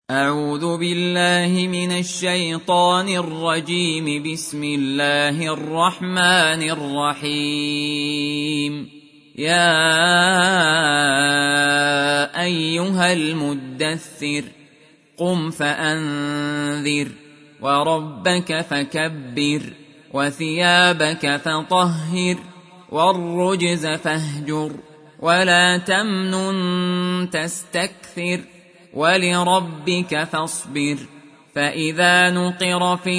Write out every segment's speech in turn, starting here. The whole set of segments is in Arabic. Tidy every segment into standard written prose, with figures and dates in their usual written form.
أعوذ بالله من الشيطان الرجيم. بسم الله الرحمن الرحيم. يا أيها المدثر قم فأنذر وربك فكبر وثيابك فطهر والرجز فاهجر ولا تمنن تستكثر ولربك فاصبر. فإذا نقر في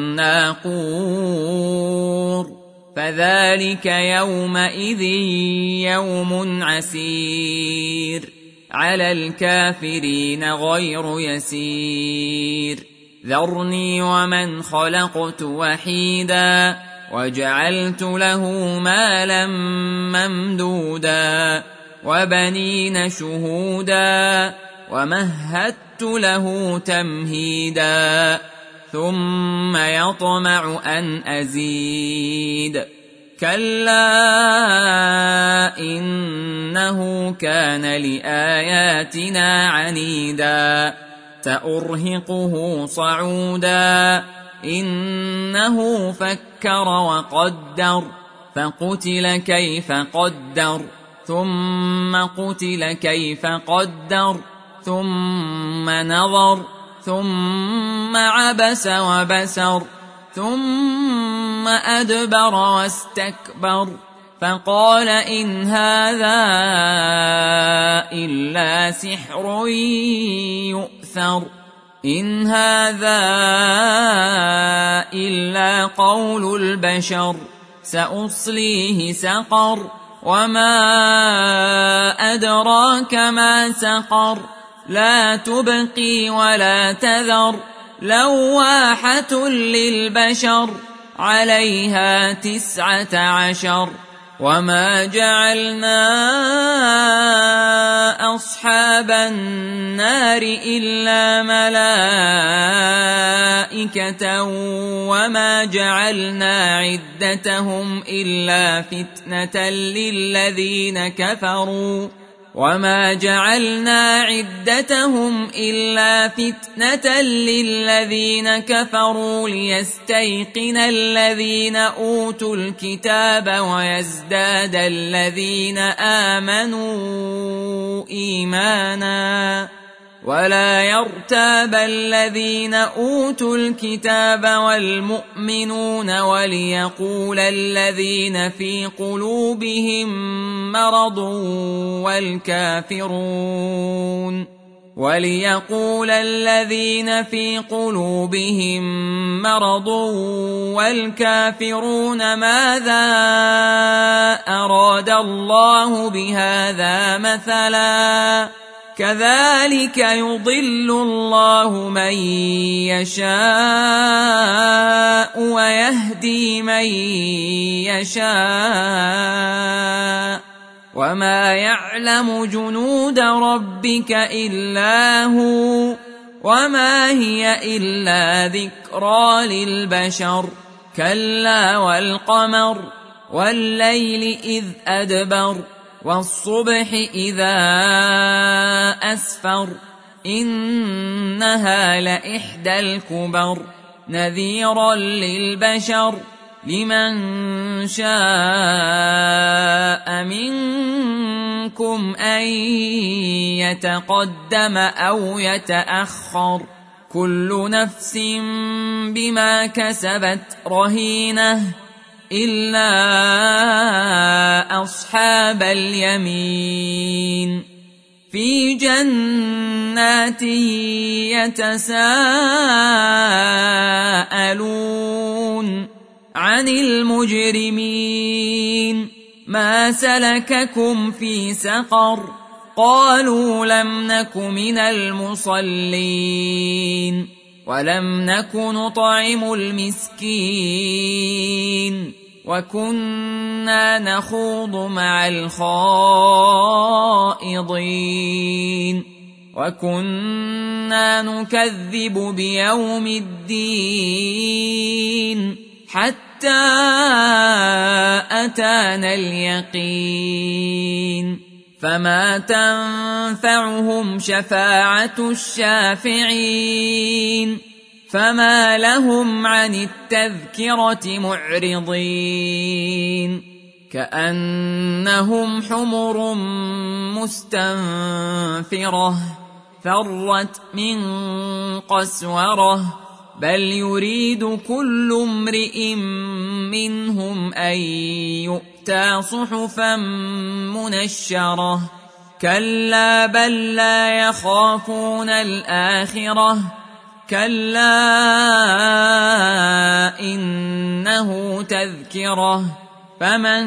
الناقور فذلك يومئذ يوم عسير على الكافرين غير يسير. ذرني ومن خلقت وحيدا وجعلت له مالا ممدودا وبنين شهودا ومهدت له تمهيدا ثم يطمع أن أزيد. كلا إنه كان لآياتنا عنيدا سأرهقه صعودا. إنه فكر وقدر فقتل كيف قدر ثم قتل كيف قدر ثم نظر ثم عبس وبسر ثم أدبر واستكبر فقال إن هذا إلا سحر يؤثر. إن هذا إلا قول البشر سأصليه سقر وما أدراك ما سقر لا تبقي ولا تذر لواحة للبشر عليها 19. وما جعلنا أصحاب النار إلا ملائكة وما جعلنا عدتهم إلا فتنة للذين كفروا ليستيقن الذين أوتوا الكتاب ويزداد الذين آمنوا إيمانا ولا يرتاب الذين أوتوا الكتاب والمؤمنون وليقول الذين في قلوبهم مرض والكافرون ماذا أراد الله بهذا مثلا كذلك يضل الله من يشاء ويهدي من يشاء وما يعلم جنود ربك إلا هو وما هي إلا ذكرى للبشر. كلا والقمر والليل إذ أدبر والصبح إذا أسفر إنها لإحدى الكبر نذيرا للبشر لمن شاء منكم أن يتقدم أو يتأخر. كل نفس بما كسبت رهينة إلا أصحاب اليمين في جنات يتساءلون عن المجرمين ما سلككم في سقر قالوا لم نك من المصلين ولم نك نطعم المسكين وكنا نخوض مع الخائضين وكنا نكذب بيوم الدين حتى أتانا اليقين. فما تنفعهم شفاعة الشافعين فما لهم عن التذكرة معرضين كأنهم حمر مستنفرة فرت من قسورة بل يريد كل امرئ منهم أن يؤتى صحفا منشرة كلا بل لا يخافون الآخرة كلا إنه تذكرة فمن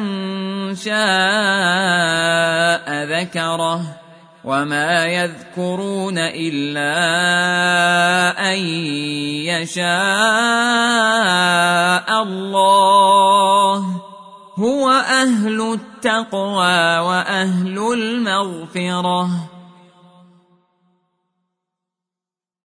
شاء ذكره وما يذكرون إلا أن يشاء الله هو أهل التقوى وأهل المغفرة.